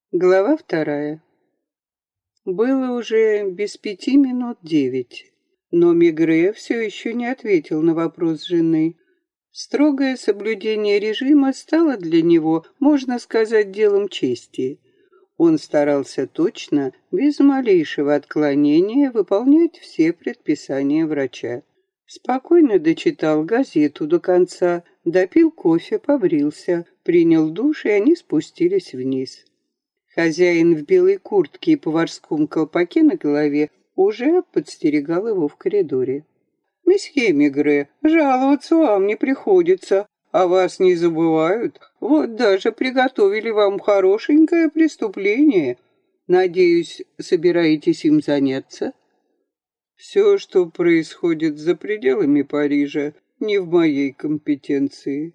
Глава 2. Было уже без 9:05, но Мегре все еще не ответил на вопрос жены. Строгое соблюдение режима стало для него, можно сказать, делом чести. Он старался точно, без малейшего отклонения, выполнять все предписания врача. Спокойно дочитал газету до конца, допил кофе, побрился, принял душ, и они спустились вниз. Хозяин в белой куртке и поварском колпаке на голове уже подстерегал его в коридоре. «Месье Мегре, жаловаться вам не приходится, а вас не забывают. Вот даже приготовили вам хорошенькое преступление. Надеюсь, собираетесь им заняться?» «Все, что происходит за пределами Парижа, не в моей компетенции».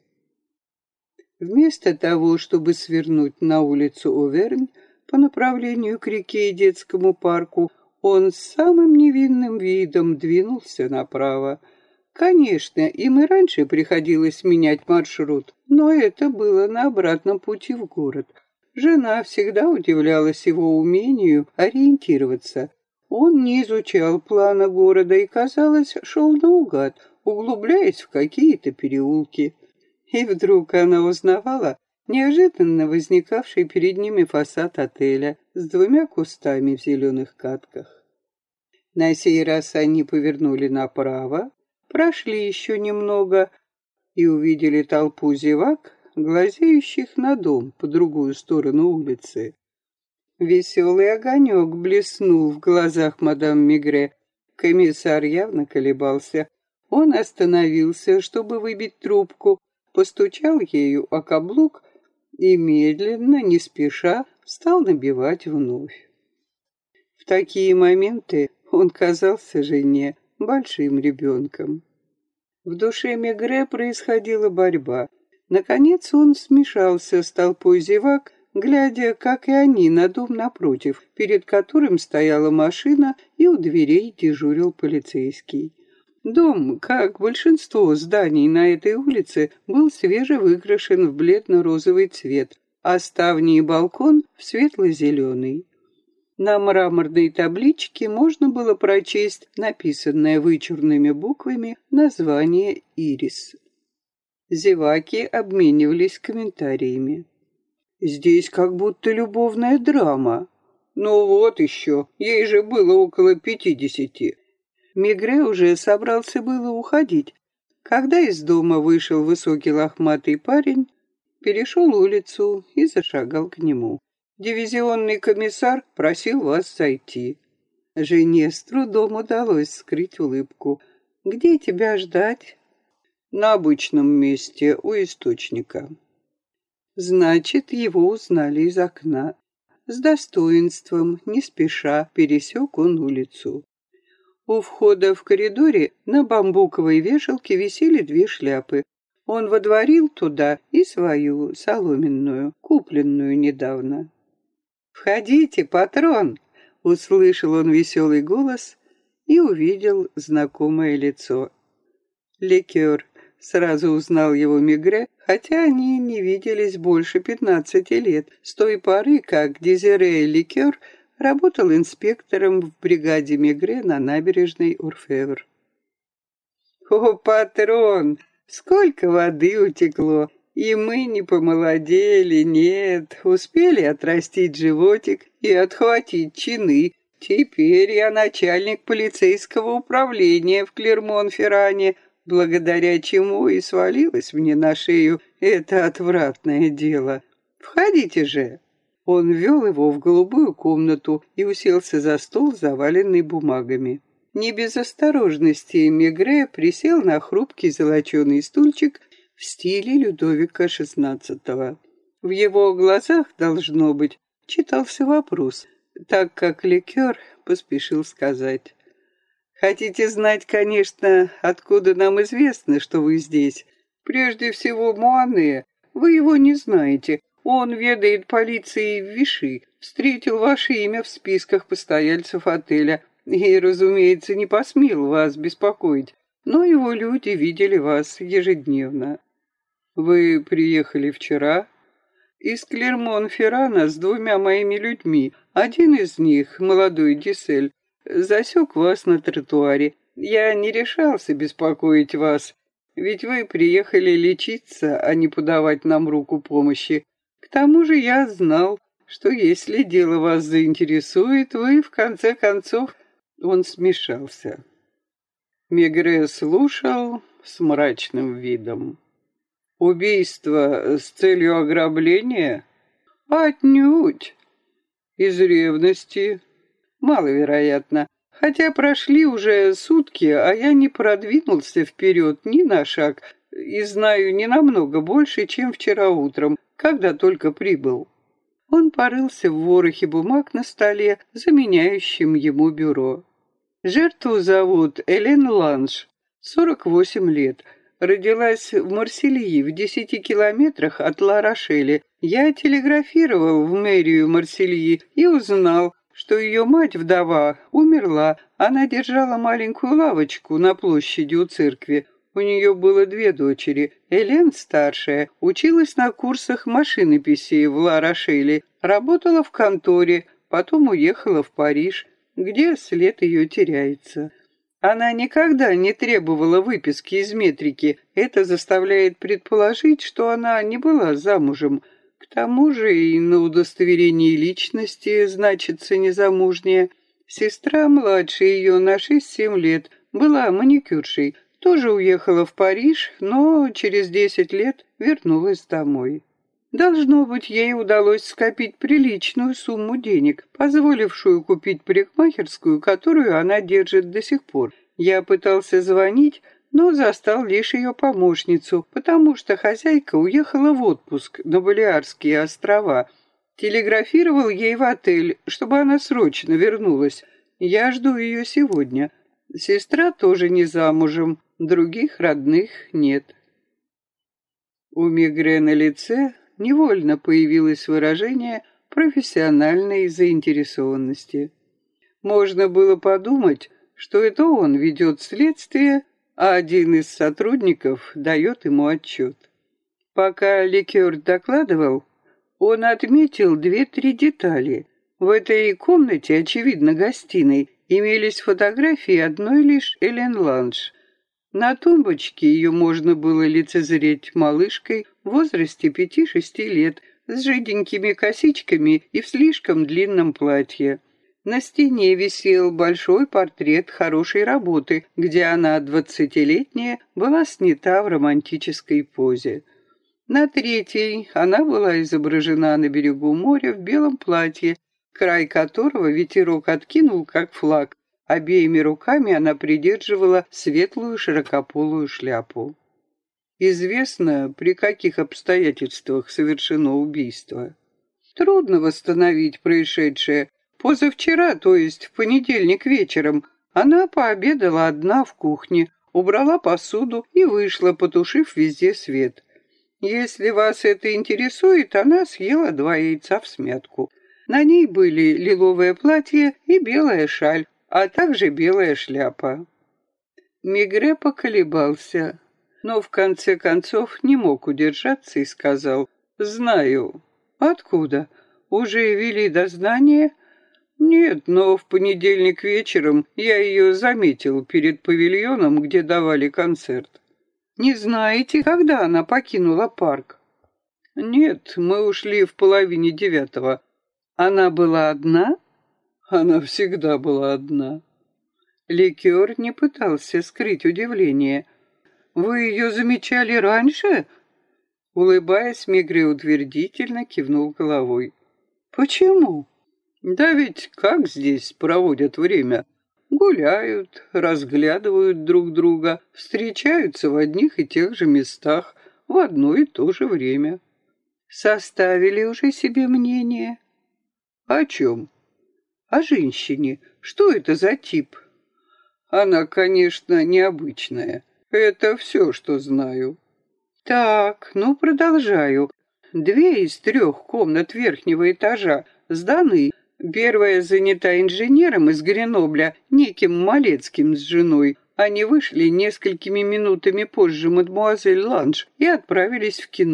Вместо того, чтобы свернуть на улицу Овернь по направлению к реке и детскому парку, он с самым невинным видом двинулся направо. Конечно, им и раньше приходилось менять маршрут, но это было на обратном пути в город. Жена всегда удивлялась его умению ориентироваться. Он не изучал плана города и, казалось, шел наугад, углубляясь в какие-то переулки. И вдруг она узнавала неожиданно возникавший перед ними фасад отеля с двумя кустами в зеленых катках. На сей раз они повернули направо, прошли еще немного и увидели толпу зевак, глазеющих на дом по другую сторону улицы. Веселый огонек блеснул в глазах мадам Мегре. Комиссар явно колебался. Он остановился, чтобы выбить трубку, постучал ею о каблук и медленно, не спеша, стал набивать вновь. В такие моменты он казался жене большим ребенком. В душе Мегре происходила борьба. Наконец он смешался с толпой зевак, глядя, как и они, на дом напротив, перед которым стояла машина, и у дверей дежурил полицейский. Дом, как большинство зданий на этой улице, был свежевыкрашен в бледно-розовый цвет, а ставни и балкон в светло-зеленый. На мраморной табличке можно было прочесть написанное вычурными буквами название «Ирис». Зеваки обменивались комментариями. «Здесь как будто любовная драма». «Ну вот еще, ей же было около 50. Мегре уже собрался было уходить, когда из дома вышел высокий лохматый парень, перешел улицу и зашагал к нему. «Дивизионный комиссар просил вас зайти». Жене с трудом удалось скрыть улыбку. «Где тебя ждать?» «На обычном месте, у источника». Значит, его узнали из окна. С достоинством, не спеша, пересек он улицу. У входа в коридоре на бамбуковой вешалке висели 2 шляпы. Он водворил туда и свою, соломенную, купленную недавно. «Входите, патрон!» — услышал он веселый голос и увидел знакомое лицо. Ликер сразу узнал его Мегре, хотя они не виделись больше 15 лет, с той поры, как Дезире Ликер работал инспектором в бригаде Мегре на набережной Орфевр. «О, патрон, сколько воды утекло! И мы не помолодели, нет, успели отрастить животик и отхватить чины. Теперь я начальник полицейского управления в Клермон-Ферране, благодаря чему и свалилось мне на шею это отвратное дело. Входите же!» Он ввел его в голубую комнату и уселся за стол, заваленный бумагами. Не без осторожности Мегре присел на хрупкий золоченый стульчик в стиле Людовика XVI. В его глазах, должно быть, читался вопрос, так как Ликер поспешил сказать: «Хотите знать, конечно, откуда нам известно, что вы здесь? Прежде всего, Муане, вы его не знаете. Он ведает полицией в Виши, встретил ваше имя в списках постояльцев отеля и, разумеется, не посмел вас беспокоить, но его люди видели вас ежедневно». «Вы приехали вчера?» из Клермон-Феррана с двумя моими людьми. Один из них, молодой Дисель, засек вас на тротуаре. Я не решался беспокоить вас, ведь вы приехали лечиться, а не подавать нам руку помощи. К тому же я знал, что если дело вас заинтересует, вы, в конце концов...» Он смешался. Мегре слушал с мрачным видом. «Убийство с целью ограбления? Отнюдь. Из ревности? Маловероятно. Хотя прошли уже сутки, а я не продвинулся вперед ни на шаг и знаю не намного больше, чем вчера утром, когда только прибыл». Он порылся в ворохе бумаг на столе, заменяющем ему бюро. Жертву зовут Элен Ланж, 48 лет. Родилась в Марсельи, в 10 километрах от Ла-Рошеля. Я телеграфировал в мэрию Марсельи и узнал, что ее мать-вдова умерла. Она держала маленькую лавочку на площади у церкви. У нее было 2 дочери. Элен, старшая, училась на курсах машинописи в Ла-Рошеле, работала в конторе, потом уехала в Париж, где след ее теряется. Она никогда не требовала выписки из метрики. Это заставляет предположить, что она не была замужем. К тому же и на удостоверении личности значится незамужняя. Сестра младше ее на 6-7 лет была маникюршей. Тоже уехала в Париж, но через 10 лет вернулась домой. Должно быть, ей удалось скопить приличную сумму денег, позволившую купить парикмахерскую, которую она держит до сих пор. Я пытался звонить, но застал лишь ее помощницу, потому что хозяйка уехала в отпуск на Балеарские острова. Телеграфировал ей в отель, чтобы она срочно вернулась. Я жду ее сегодня. Сестра тоже не замужем, других родных нет. У Мегре на лице невольно появилось выражение профессиональной заинтересованности. Можно было подумать, что это он ведет следствие, а один из сотрудников дает ему отчет. Пока Ликер докладывал, он отметил 2-3 детали. В этой комнате, очевидно, гостиной, имелись фотографии одной лишь Элен Ланж. На тумбочке ее можно было лицезреть малышкой в возрасте 5-6 лет, с жиденькими косичками и в слишком длинном платье. На стене висел большой портрет хорошей работы, где она, 20-летняя, была снята в романтической позе. На 3-й она была изображена на берегу моря в белом платье, край которого ветерок откинул, как флаг. Обеими руками она придерживала светлую широкополую шляпу. Известно, при каких обстоятельствах совершено убийство. Трудно восстановить происшедшее. Позавчера, то есть в понедельник вечером, она пообедала одна в кухне, убрала посуду и вышла, потушив везде свет. Если вас это интересует, она съела 2 яйца всмятку. На ней были лиловое платье и белая шаль, а также белая шляпа. Мегре поколебался, но в конце концов не мог удержаться и сказал: «Знаю». «Откуда? Уже вели дознание?» «Нет, но в понедельник вечером я ее заметил перед павильоном, где давали концерт». «Не знаете, когда она покинула парк?» «Нет, мы ушли в 8:30. Она была одна?» «Она всегда была одна». Ликер не пытался скрыть удивление. «Вы ее замечали раньше?» Улыбаясь, Мегре утвердительно кивнул головой. «Почему?» «Да ведь как здесь проводят время? Гуляют, разглядывают друг друга, встречаются в одних и тех же местах в одно и то же время». «Составили уже себе мнение?» «О чем?» «О женщине. Что это за тип?» «Она, конечно, необычная. Это все, что знаю». «Так, ну, продолжаю. 2 из 3 комнат верхнего этажа сданы. Первая занята инженером из Гренобля, неким Малецким с женой. Они вышли несколькими минутами позже мадемуазель Ланж и отправились в кино.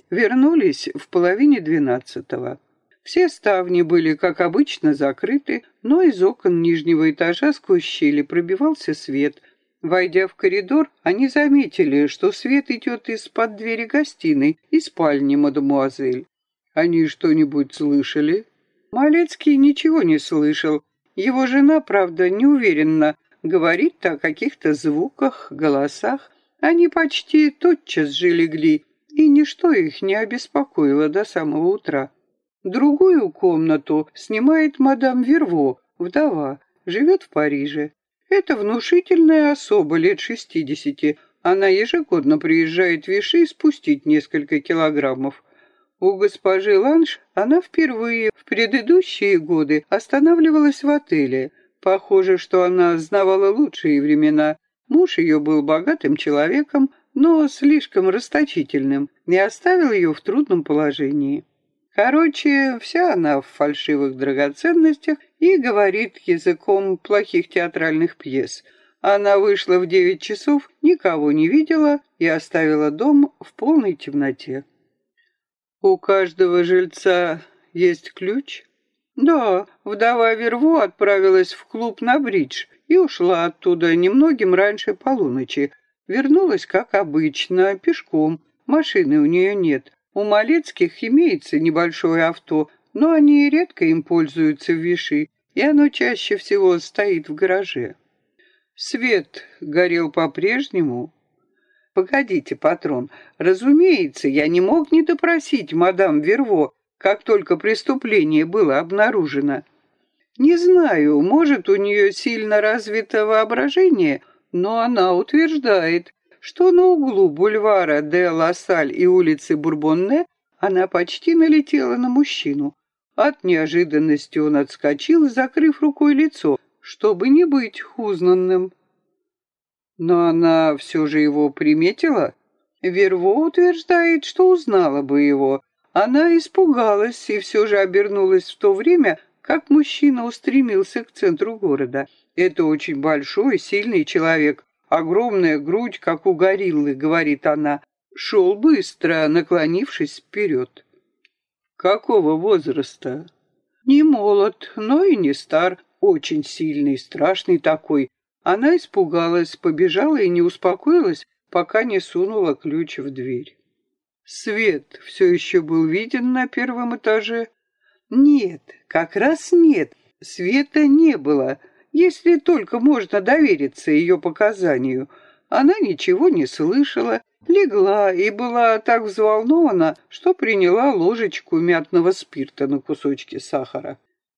Вернулись в половине 12-го. Все ставни были, как обычно, закрыты, но из окон нижнего этажа сквозь щели пробивался свет. Войдя в коридор, они заметили, что свет идет из-под двери гостиной и спальни мадемуазель. Они что-нибудь слышали? Малецкий ничего не слышал. Его жена, правда, неуверенно говорит о каких-то звуках, голосах. Они почти тотчас же легли, и ничто их не обеспокоило до самого утра. Другую комнату снимает мадам Верво, вдова, живет в Париже. Это внушительная особа лет 60. Она ежегодно приезжает в Виши спустить несколько килограммов. У госпожи Ланш она впервые в предыдущие годы останавливалась в отеле. Похоже, что она знавала лучшие времена. Муж ее был богатым человеком, но слишком расточительным, и оставил ее в трудном положении. Короче, вся она в фальшивых драгоценностях и говорит языком плохих театральных пьес. Она вышла в 9 часов, никого не видела и оставила дом в полной темноте. У каждого жильца есть ключ? Да, вдова Верво отправилась в клуб на бридж и ушла оттуда немногим раньше полуночи. Вернулась, как обычно, пешком. Машины у нее нет. У Малецких имеется небольшое авто, но они редко им пользуются в Виши, и оно чаще всего стоит в гараже. Свет горел по-прежнему. Погодите, патрон, разумеется, я не мог не допросить мадам Верво, как только преступление было обнаружено. Не знаю, может, у нее сильно развито воображение, но она утверждает, что на углу бульвара де Ла-Саль и улицы Бурбонне она почти налетела на мужчину. От неожиданности он отскочил, закрыв рукой лицо, чтобы не быть узнанным. Но она все же его приметила. Верво утверждает, что узнала бы его. Она испугалась и все же обернулась в то время, как мужчина устремился к центру города. Это очень большой, сильный человек. Огромная грудь, как у гориллы, говорит она. Шел быстро, наклонившись вперед. Какого возраста? Не молод, но и не стар. Очень сильный, страшный такой. Она испугалась, побежала и не успокоилась, пока не сунула ключ в дверь. Свет все еще был виден на первом этаже. Нет, как раз нет. Света не было, если только можно довериться ее показанию. Она ничего не слышала, легла и была так взволнована, что приняла ложечку мятного спирта на кусочки сахара.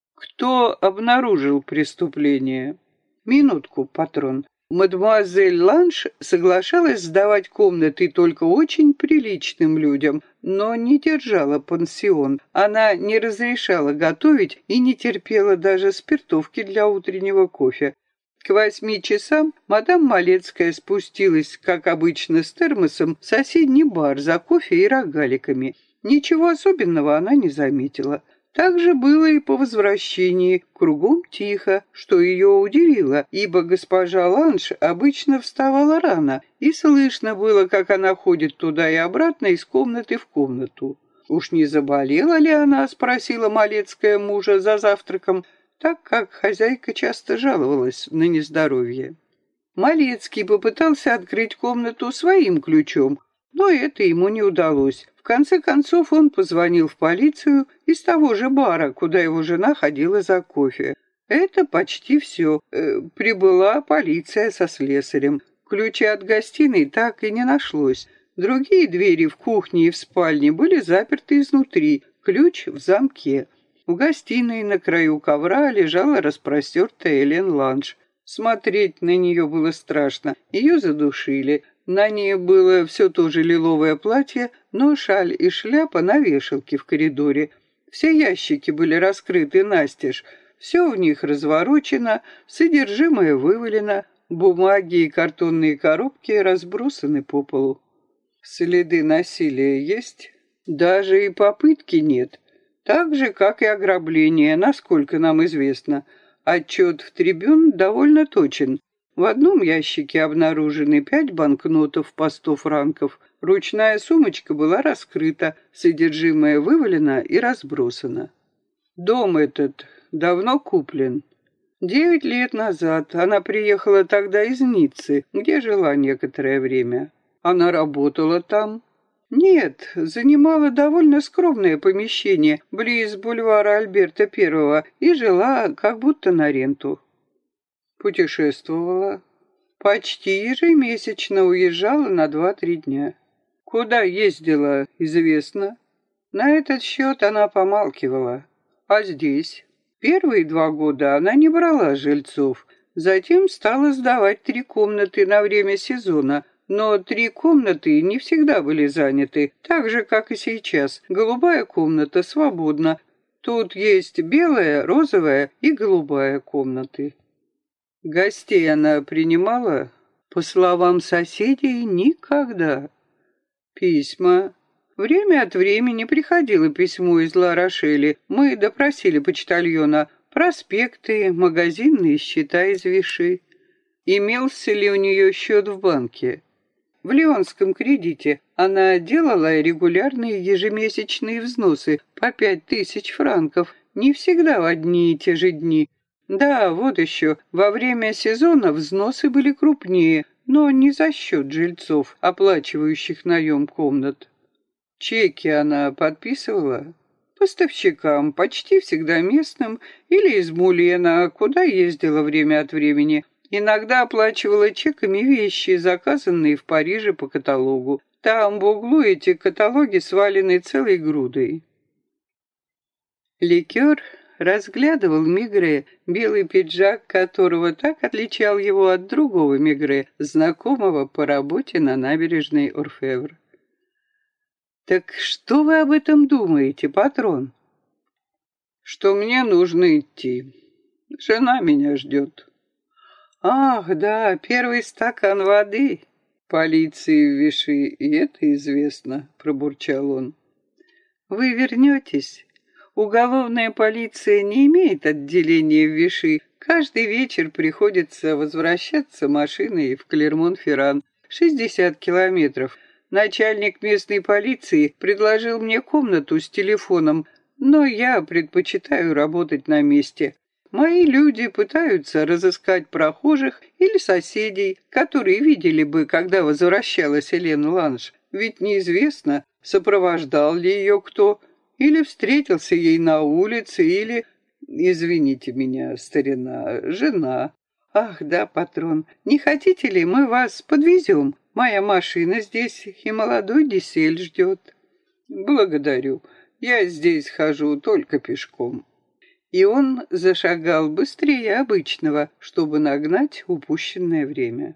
Кто обнаружил преступление? Минутку, патрон. Мадемуазель Ланш соглашалась сдавать комнаты только очень приличным людям, но не держала пансион. Она не разрешала готовить и не терпела даже спиртовки для утреннего кофе. К 8 часам мадам Малецкая спустилась, как обычно, с термосом в соседний бар за кофе и рогаликами. Ничего особенного она не заметила. Так же было и по возвращении, кругом тихо, что ее удивило, ибо госпожа Ланш обычно вставала рано, и слышно было, как она ходит туда и обратно из комнаты в комнату. «Уж не заболела ли она?» — спросила Малецкая мужа за завтраком, так как хозяйка часто жаловалась на нездоровье. Малецкий попытался открыть комнату своим ключом, но это ему не удалось. В конце концов он позвонил в полицию из того же бара, куда его жена ходила за кофе. Это почти все. Прибыла полиция со слесарем. Ключи от гостиной так и не нашлось. Другие двери в кухне и в спальне были заперты изнутри, ключ в замке. В гостиной на краю ковра лежала распростертая Элен Ланш. Смотреть на нее было страшно. Ее задушили. На ней было все то же лиловое платье, но шаль и шляпа на вешалке в коридоре. Все ящики были раскрыты настежь, все в них разворочено, содержимое вывалено, бумаги и картонные коробки разбросаны по полу. Следы насилия есть? Даже и попытки нет. Так же, как и ограбление, насколько нам известно. Отчет в трибюн довольно точен. В одном ящике обнаружены 5 банкнотов по 100 франков, Ручная сумочка была раскрыта, содержимое вывалено и разбросано. Дом этот давно куплен. 9 лет назад она приехала тогда из Ниццы, где жила некоторое время. Она работала там? Нет, занимала довольно скромное помещение близ бульвара Альберта I и жила как будто на ренту. Путешествовала. Почти ежемесячно уезжала на 2-3 дня. Куда ездила, известно. На этот счет она помалкивала. А здесь? Первые 2 года она не брала жильцов. Затем стала сдавать 3 комнаты на время сезона. Но 3 комнаты не всегда были заняты, так же, как и сейчас. Голубая комната свободна. Тут есть белая, розовая и голубая комнаты. Гостей она принимала? По словам соседей, никогда. Письма. Время от времени приходило письмо из Ла-Рошели. Мы допросили почтальона. Проспекты, магазинные счета из Виши. Имелся ли у нее счет в банке? В Лионском кредите она делала регулярные ежемесячные взносы по 5000 франков, не всегда в одни и те же дни. Да, вот еще, во время сезона взносы были крупнее, но не за счет жильцов, оплачивающих наем комнат. Чеки она подписывала? Поставщикам, почти всегда местным, или из Мулена, куда ездила время от времени. Иногда оплачивала чеками вещи, заказанные в Париже по каталогу. Там в углу эти каталоги свалены целой грудой. Ликер разглядывал Мегре, белый пиджак которого так отличал его от другого Мегре, знакомого по работе на набережной Орфевр. «Так что вы об этом думаете, патрон?» «Что мне нужно идти. Жена меня ждет». «Ах, да, первый стакан воды». «Полиции в Виши, и это известно», — пробурчал он. «Вы вернетесь? Уголовная полиция не имеет отделения в Виши. Каждый вечер приходится возвращаться машиной в Клермон-Ферран, 60 километров. Начальник местной полиции предложил мне комнату с телефоном, но я предпочитаю работать на месте. Мои люди пытаются разыскать прохожих или соседей, которые видели бы, когда возвращалась Элен Ланш. Ведь неизвестно, сопровождал ли ее кто, или встретился ей на улице, или... Извините меня, старина, жена. Ах, да, патрон, не хотите ли, мы вас подвезем? Моя машина здесь, и молодой Дисель ждет. Благодарю, я здесь хожу только пешком. И он зашагал быстрее обычного, чтобы нагнать упущенное время.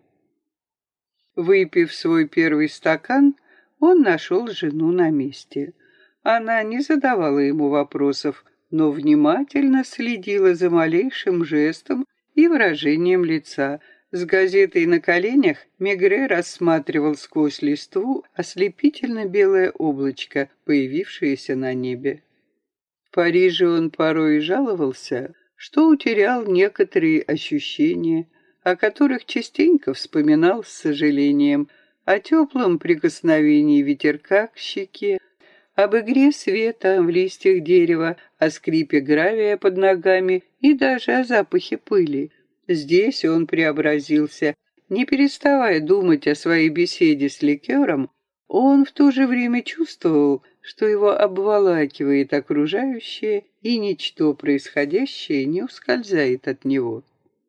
Выпив свой первый стакан, он нашел жену на месте. Она не задавала ему вопросов, но внимательно следила за малейшим жестом и выражением лица. С газетой на коленях Мегре рассматривал сквозь листву ослепительно белое облачко, появившееся на небе. В Париже он порой жаловался, что утерял некоторые ощущения, о которых частенько вспоминал с сожалением, о теплом прикосновении ветерка к щеке, об игре света в листьях дерева, о скрипе гравия под ногами и даже о запахе пыли. Здесь он преобразился. Не переставая думать о своей беседе с Ликером, он в то же время чувствовал, что его обволакивает окружающее, и ничто происходящее не ускользает от него.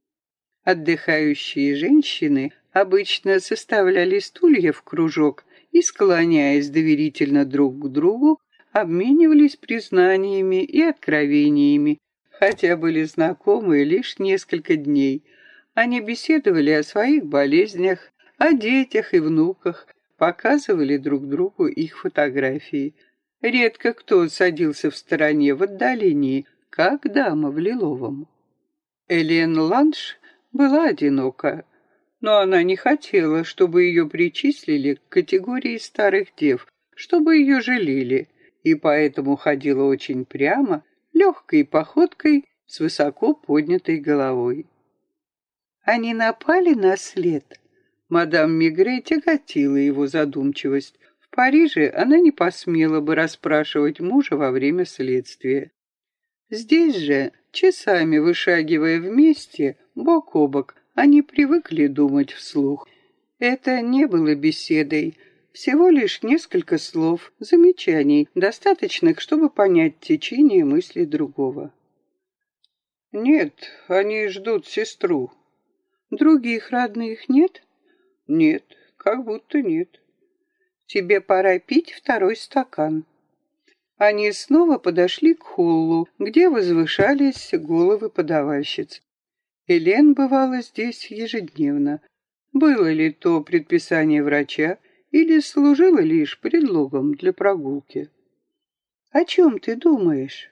Отдыхающие женщины обычно составляли стулья в кружок и, склоняясь доверительно друг к другу, обменивались признаниями и откровениями, хотя были знакомы лишь несколько дней. Они беседовали о своих болезнях, о детях и внуках, показывали друг другу их фотографии. Редко кто садился в стороне в отдалении, как дама в лиловом. Элен Ланш была одинока, но она не хотела, чтобы ее причислили к категории старых дев, чтобы ее жалели, и поэтому ходила очень прямо, легкой походкой с высоко поднятой головой. Они напали на след. Мадам Мегре тяготила его задумчивость. Париже она не посмела бы расспрашивать мужа во время следствия. Здесь же, часами вышагивая вместе, бок о бок, они привыкли думать вслух. Это не было беседой, всего лишь несколько слов, замечаний, достаточных, чтобы понять течение мысли другого. «Нет, они ждут сестру». «Других родных нет?» «Нет, как будто нет». «Тебе пора пить второй стакан». Они снова подошли к холлу, где возвышались головы подавальщиц. Элен бывала здесь ежедневно. Было ли то предписание врача или служило лишь предлогом для прогулки? «О чем ты думаешь?»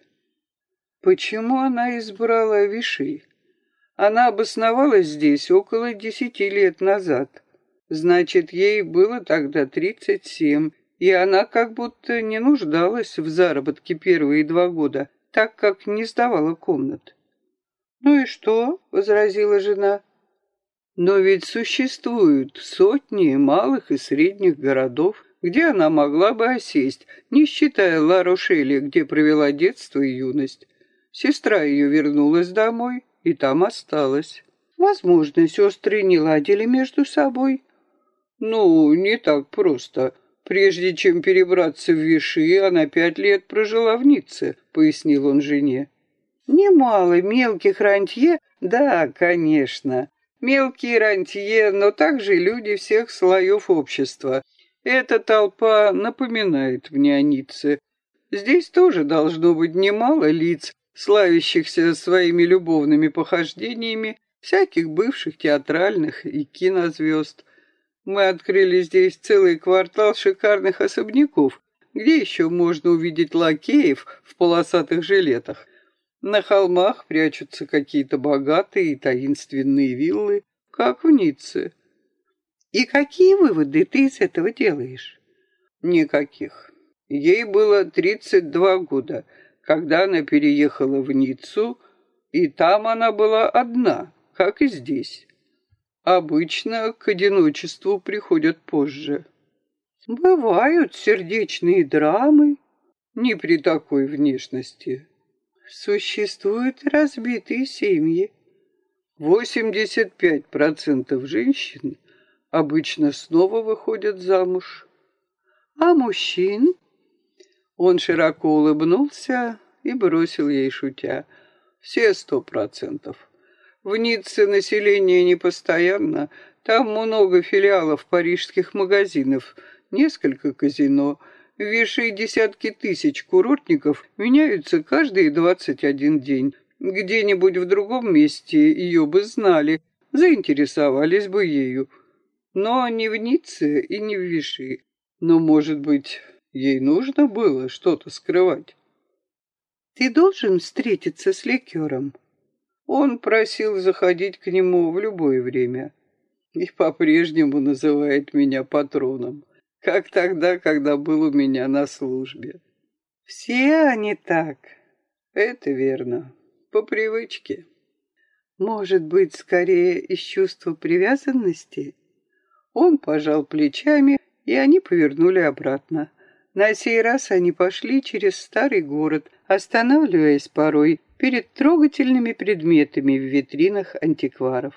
Почему она избрала Виши? Она обосновалась здесь около 10 лет назад. Значит, ей было тогда 37, и она как будто не нуждалась в заработке первые 2 года, так как не сдавала комнат. «Ну и что?» — возразила жена. «Но ведь существуют сотни малых и средних городов, где она могла бы осесть, не считая Ла-Рошеля, где провела детство и юность. Сестра ее вернулась домой и там осталась. Возможно, сестры не ладили между собой». «Ну, не так просто. Прежде чем перебраться в Виши, она 5 лет прожила в Ницце», — пояснил он жене. «Немало мелких рантье?» «Да, конечно. Мелкие рантье, но также люди всех слоев общества. Эта толпа напоминает мне о Ницце. Здесь тоже должно быть немало лиц, славящихся своими любовными похождениями, всяких бывших театральных и кинозвезд. Мы открыли здесь целый квартал шикарных особняков, где еще можно увидеть лакеев в полосатых жилетах. На холмах прячутся какие-то богатые и таинственные виллы, как в Ницце». «И какие выводы ты из этого делаешь?» «Никаких. Ей было 32 года, когда она переехала в Ниццу, и там она была одна, как и здесь. Обычно к одиночеству приходят позже». «Бывают сердечные драмы». «Не при такой внешности». «Существуют разбитые семьи». 85% женщин обычно снова выходят замуж». «А мужчин?» Он широко улыбнулся и бросил ей, шутя: «Все 100%. В Ницце население непостоянно, там много филиалов парижских магазинов, несколько казино. В Виши десятки тысяч курортников меняются каждые 21 день. Где-нибудь в другом месте ее бы знали, заинтересовались бы ею. Но не в Ницце и не в Виши. Но, может быть, ей нужно было что-то скрывать». «Ты должен встретиться с ликером». Он просил заходить к нему в любое время и по-прежнему называет меня патроном, как тогда, когда был у меня на службе. «Все они так». «Это верно, по привычке». «Может быть, скорее из чувства привязанности?» Он пожал плечами, и они повернули обратно. На сей раз они пошли через старый город, останавливаясь порой перед трогательными предметами в витринах антикваров.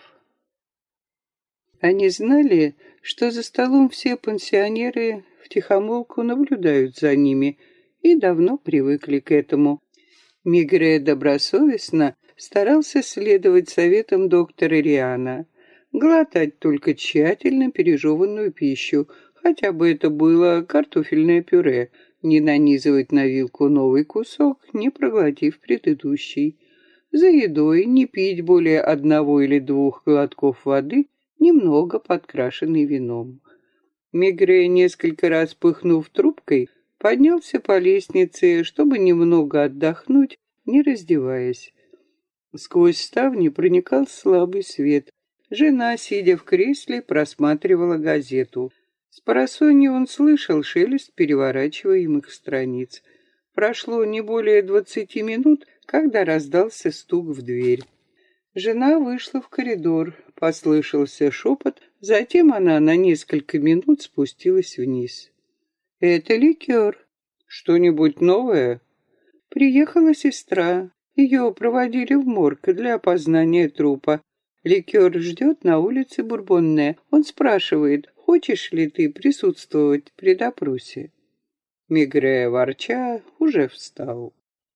Они знали, что за столом все пансионеры втихомолку наблюдают за ними и давно привыкли к этому. Мегре добросовестно старался следовать советам доктора Риана, глотать только тщательно пережеванную пищу, хотя бы это было картофельное пюре, не нанизывать на вилку новый кусок, не проглотив предыдущий. За едой не пить более 1 или 2 глотков воды, немного подкрашенной вином. Мегре, несколько раз пыхнув трубкой, поднялся по лестнице, чтобы немного отдохнуть, не раздеваясь. Сквозь ставни проникал слабый свет. Жена, сидя в кресле, просматривала газету. Спросонья он слышал шелест переворачиваемых страниц. Прошло не более 20 минут, когда раздался стук в дверь. Жена вышла в коридор, послышался шепот, затем она на несколько минут спустилась вниз. Это ликер. Что-нибудь новое? Приехала сестра. Ее проводили в морг для опознания трупа. Ликер ждет на улице Бурбонне. Он спрашивает, хочешь ли ты присутствовать при допросе. Мегре, ворча, уже встал.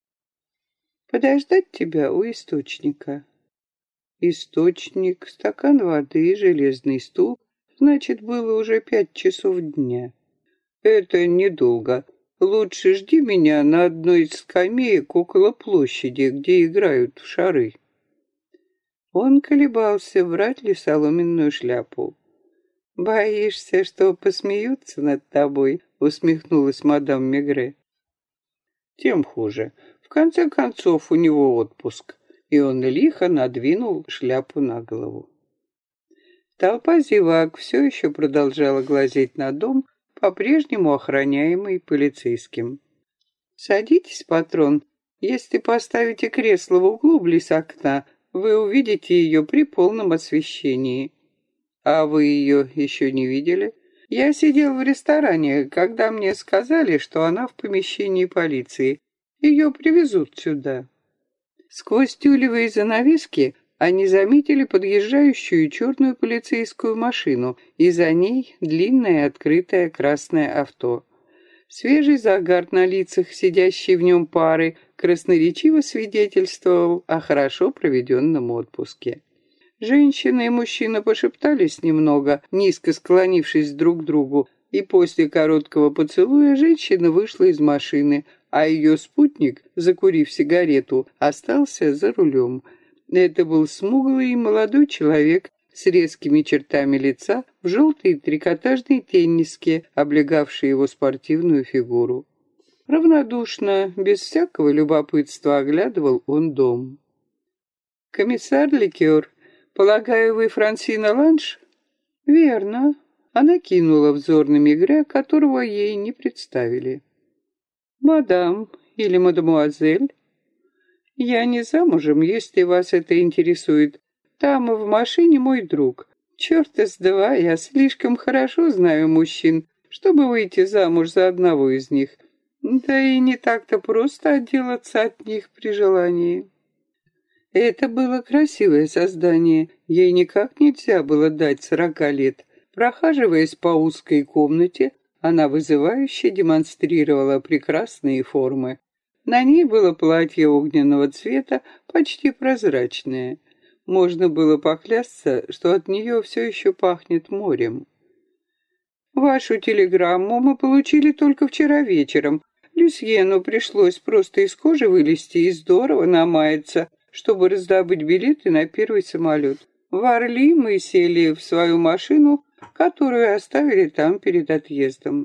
Подождать тебя у источника. Источник, стакан воды, железный стул. Значит, было уже 5 часов дня. Это недолго. Лучше жди меня на одной из скамеек около площади, где играют в шары. Он колебался, брать ли соломенную шляпу. «Боишься, что посмеются над тобой?» — усмехнулась мадам Мегре. «Тем хуже. В конце концов, у него отпуск». И он лихо надвинул шляпу на голову. Толпа зевак все еще продолжала глазеть на дом, по-прежнему охраняемый полицейским. «Садитесь, патрон. Если поставите кресло в углу близ окна, вы увидите ее при полном освещении». «А вы ее еще не видели?» «Я сидел в ресторане, когда мне сказали, что она в помещении полиции. Ее привезут сюда». Сквозь тюлевые занавески они заметили подъезжающую черную полицейскую машину, и за ней длинное открытое красное авто. Свежий загар на лицах сидящей в нем пары красноречиво свидетельствовал о хорошо проведенном отпуске. Женщина и мужчина пошептались немного, низко склонившись друг к другу, и после короткого поцелуя женщина вышла из машины, а ее спутник, закурив сигарету, остался за рулем. Это был смуглый молодой человек с резкими чертами лица в желтой трикотажной тенниске, облегавшей его спортивную фигуру. Равнодушно, без всякого любопытства оглядывал он дом. «Комиссар Ликер, полагаю, вы Франсина Ланш?» «Верно». Она кинула взор на Мегре, которого ей не представили. «Мадам или мадемуазель?» «Я не замужем, если вас это интересует. Там в машине мой друг. Черт с два, я слишком хорошо знаю мужчин, чтобы выйти замуж за одного из них. Да и не так-то просто отделаться от них при желании». Это было красивое создание. Ей никак нельзя было дать 40 лет. Прохаживаясь по узкой комнате, она вызывающе демонстрировала прекрасные формы. На ней было платье огненного цвета, почти прозрачное. Можно было поклясться, что от нее все еще пахнет морем. «Вашу телеграмму мы получили только вчера вечером. Люсьену пришлось просто из кожи вылезти и здорово намаяться, чтобы раздобыть билеты на первый самолет. В Орли мы сели в свою машину, которую оставили там перед отъездом.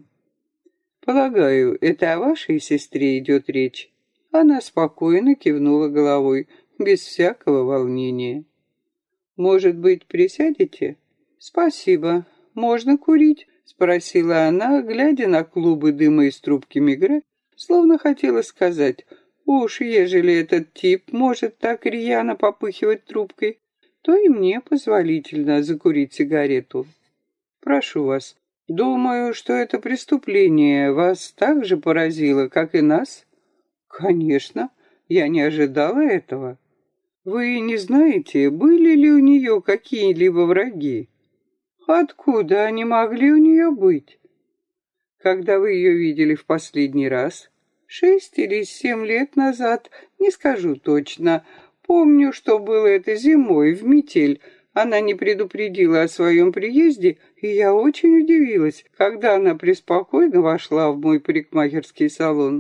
Полагаю, это о вашей сестре идет речь?» Она спокойно кивнула головой, без всякого волнения. «Может быть, присядете?» «Спасибо. Можно курить?» — спросила она, глядя на клубы дыма из трубки Мегре, словно хотела сказать: «Уж ежели этот тип может так рьяно попыхивать трубкой, то и мне позволительно закурить сигарету. Прошу вас, думаю, что это преступление вас так же поразило, как и нас?» «Конечно, я не ожидала этого. Вы не знаете, были ли у нее какие-либо враги?» «Откуда они могли у нее быть?» «Когда вы ее видели в последний раз?» 6 или 7 лет назад, не скажу точно. Помню, что было это зимой, в метель. Она не предупредила о своем приезде, и я очень удивилась, когда она преспокойно вошла в мой парикмахерский салон.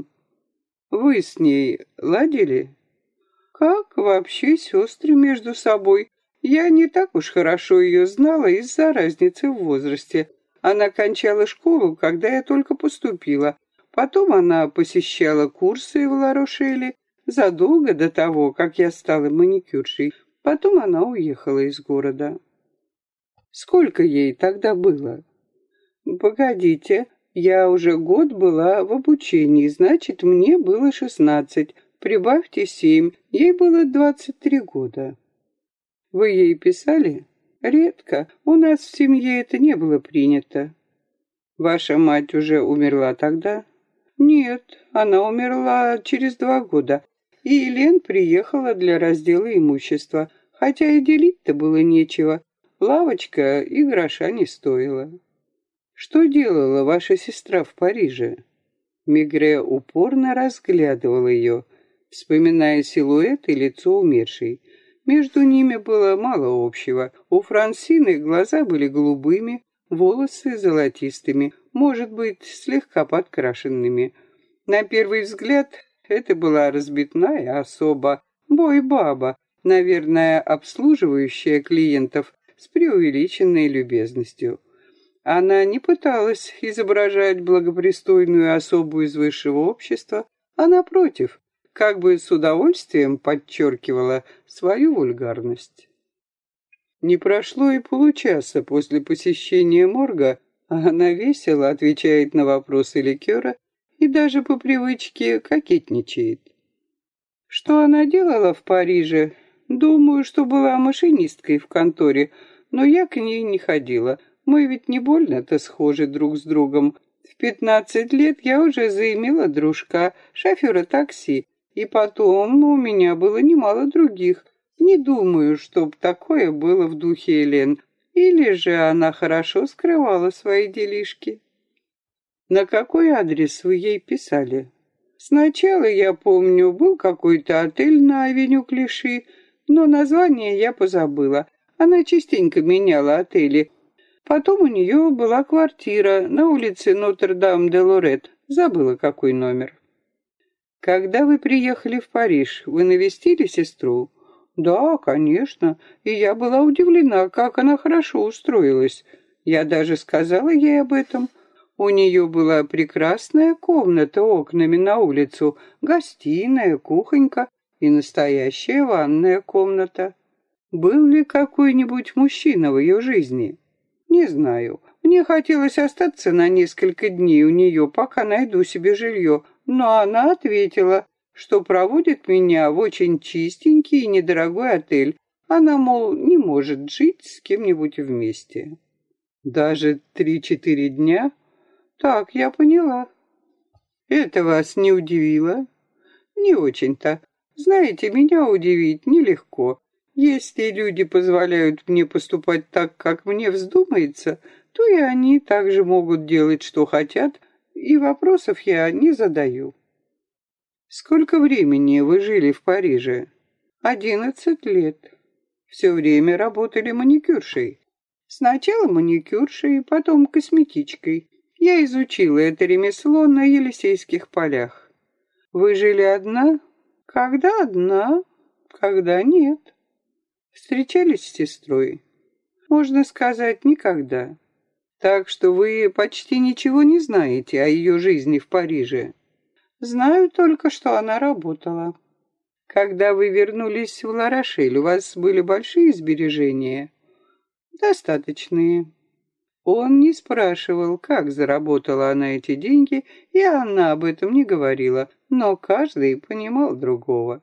Вы с ней ладили? Как вообще сестры между собой? Я не так уж хорошо ее знала из-за разницы в возрасте. Она кончала школу, когда я только поступила. Потом она посещала курсы в Ла-Рошеле задолго до того, как я стала маникюршей. Потом она уехала из города. Сколько ей тогда было? Погодите, я уже год была в обучении, значит, мне было 16. Прибавьте 7, ей было 23 года. Вы ей писали? Редко, у нас в семье это не было принято. Ваша мать уже умерла тогда? Нет, она умерла через 2 года. И Елен приехала для раздела имущества, хотя и делить-то было нечего. Лавочка и гроша не стоила. Что делала ваша сестра в Париже? Мегре упорно разглядывал ее, вспоминая силуэт и лицо умершей. Между ними было мало общего. У Франсины глаза были голубыми, волосы золотистыми, может быть, слегка подкрашенными. На первый взгляд это была разбитная особа, бой-баба, наверное, обслуживающая клиентов с преувеличенной любезностью. Она не пыталась изображать благопристойную особу из высшего общества, а, напротив, как бы с удовольствием подчеркивала свою вульгарность. Не прошло и получаса после посещения морга, а она весело отвечает на вопросы ликера и даже по привычке кокетничает. Что она делала в Париже? Думаю, что была машинисткой в конторе, но я к ней не ходила. Мы ведь не больно-то схожи друг с другом. В 15 лет я уже заимела дружка, шофера такси, и потом у меня было немало других. Не думаю, чтоб такое было в духе Елен. Или же она хорошо скрывала свои делишки. На какой адрес вы ей писали? Сначала, я помню, был какой-то отель на авеню Клиши, но название я позабыла. Она частенько меняла отели. Потом у нее была квартира на улице Нотр-Дам-де-Лорет. Забыла, какой номер. Когда вы приехали в Париж, вы навестили сестру? Да, конечно. И я была удивлена, как она хорошо устроилась. Я даже сказала ей об этом. У нее была прекрасная комната окнами на улицу, гостиная, кухонька и настоящая ванная комната. Был ли какой-нибудь мужчина в ее жизни? Не знаю. Мне хотелось остаться на несколько дней у нее, пока найду себе жилье, но она ответила, что проводит меня в очень чистенький и недорогой отель. Она, мол, не может жить с кем-нибудь вместе. Даже 3-4 дня? Так, я поняла. Это вас не удивило? Не очень-то. Знаете, меня удивить нелегко. Если люди позволяют мне поступать так, как мне вздумается, то и они также могут делать, что хотят, и вопросов я не задаю. Сколько времени вы жили в Париже? 11 лет. Все время работали маникюршей. Сначала маникюршей, потом косметичкой. Я изучила это ремесло на Елисейских полях. Вы жили одна? Когда одна, когда нет. Встречались с сестрой? Можно сказать, никогда. Так что вы почти ничего не знаете о ее жизни в Париже. Знаю только, что она работала. Когда вы вернулись в Ла-Рошель, у вас были большие сбережения? Достаточные. Он не спрашивал, как заработала она эти деньги, и она об этом не говорила, но каждый понимал другого.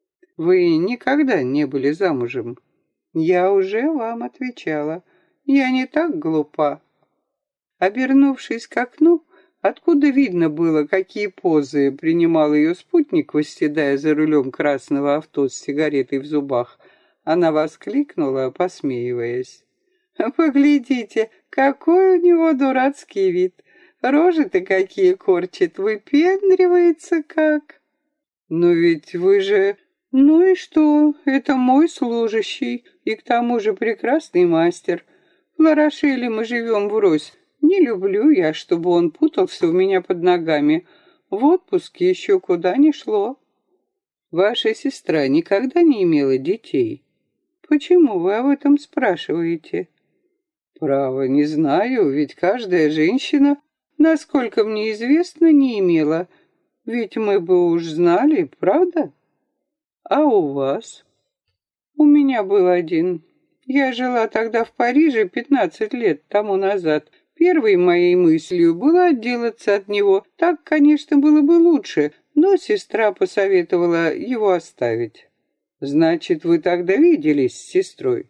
Вы никогда не были замужем? Я уже вам отвечала. Я не так глупа. Обернувшись к окну, откуда видно было, какие позы принимал ее спутник, восседая за рулем красного авто с сигаретой в зубах, она воскликнула, посмеиваясь. «Поглядите, какой у него дурацкий вид! Рожи-то какие корчит, выпендривается как!» «Но ведь вы же...» «Ну и что? Это мой служащий, и к тому же прекрасный мастер. В Ла-Рошеле мы живем врозь. Не люблю я, чтобы он путался у меня под ногами. В отпуске еще куда ни шло». «Ваша сестра никогда не имела детей?» «Почему вы об этом спрашиваете?» «Право, не знаю, ведь каждая женщина, насколько мне известно, не имела. Ведь мы бы уж знали, правда?» «А у вас?» «У меня был один. Я жила тогда в Париже 15 лет тому назад. Первой моей мыслью было отделаться от него. Так, конечно, было бы лучше, но сестра посоветовала его оставить». «Значит, вы тогда виделись с сестрой?»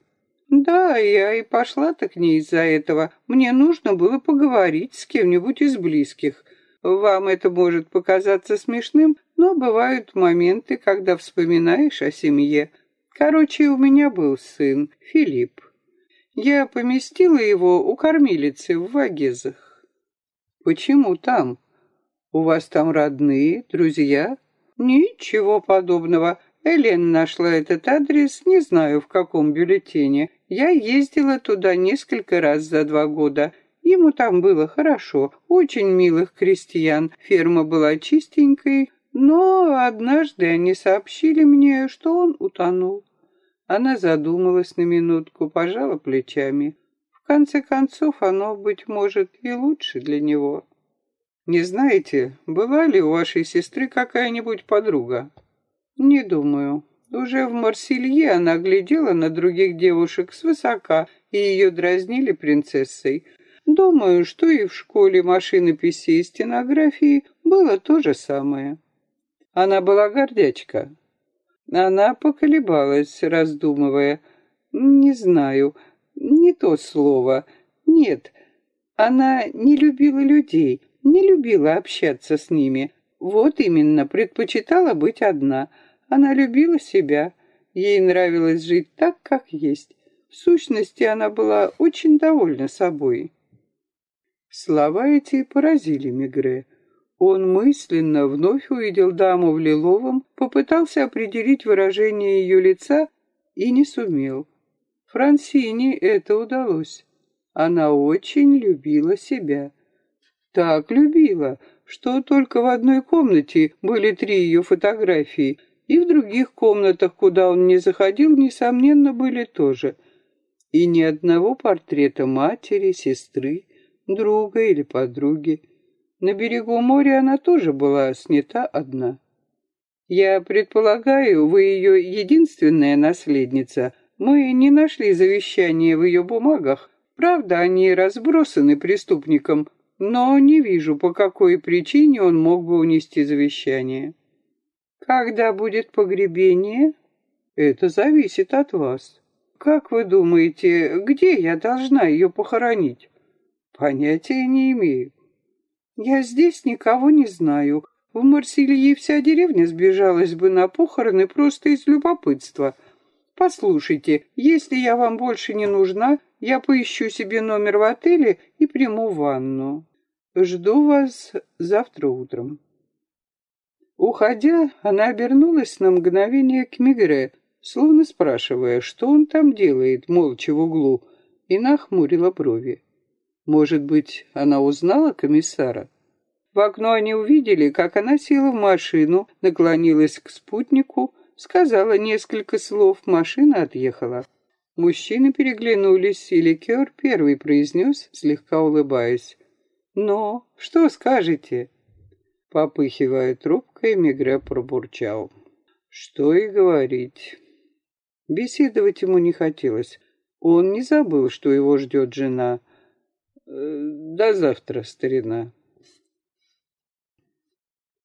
Да, я и пошла-то к ней из-за этого. Мне нужно было поговорить с кем-нибудь из близких. Вам это может показаться смешным, но бывают моменты, когда вспоминаешь о семье. Короче, у меня был сын, Филипп. Я поместила его у кормилицы в Вагезах. Почему там? У вас там родные, друзья? Ничего подобного. Элен нашла этот адрес, не знаю в каком бюллетене. Я ездила туда несколько раз за 2 года. Ему там было хорошо, очень милых крестьян. Ферма была чистенькой, но однажды они сообщили мне, что он утонул. Она задумалась на минутку, пожала плечами. В конце концов, оно, быть может, и лучше для него. Не знаете, была ли у вашей сестры какая-нибудь подруга? Не думаю. Уже в Марселье она глядела на других девушек свысока, и ее дразнили принцессой. Думаю, что и в школе машинописи и стенографии было то же самое. Она была гордячка. Она поколебалась, раздумывая. Не знаю, не то слово. Нет, она не любила людей, не любила общаться с ними. Вот именно, предпочитала быть одна. Она любила себя. Ей нравилось жить так, как есть. В сущности, она была очень довольна собой. Слова эти поразили Мегре. Он мысленно вновь увидел даму в лиловом, попытался определить выражение ее лица и не сумел. Франсине это удалось. Она очень любила себя. Так любила, что только в одной комнате были 3 ее фотографии, и в других комнатах, куда он не заходил, несомненно, были тоже. И ни одного портрета матери, сестры, друга или подруги. На берегу моря она тоже была снята одна. Я предполагаю, вы ее единственная наследница. Мы не нашли завещания в ее бумагах. Правда, они разбросаны преступником, но не вижу, по какой причине он мог бы унести завещание. Когда будет погребение? Это зависит от вас. Как вы думаете, где я должна ее похоронить? Понятия не имею. Я здесь никого не знаю. В Марселье вся деревня сбежалась бы на похороны просто из любопытства. Послушайте, если я вам больше не нужна, я поищу себе номер в отеле и приму ванну. Жду вас завтра утром. Уходя, она обернулась на мгновение к Мегре, словно спрашивая, что он там делает, молча в углу, и нахмурила брови. Может быть, она узнала комиссара? В окно они увидели, как она села в машину, наклонилась к спутнику, сказала несколько слов, машина отъехала. Мужчины переглянулись, и ликер первый произнес, слегка улыбаясь. «Ну, что скажете?» Попыхивая трубкой, Мегре пробурчал. Что и говорить. Беседовать ему не хотелось. Он не забыл, что его ждет жена. «До завтра, старина».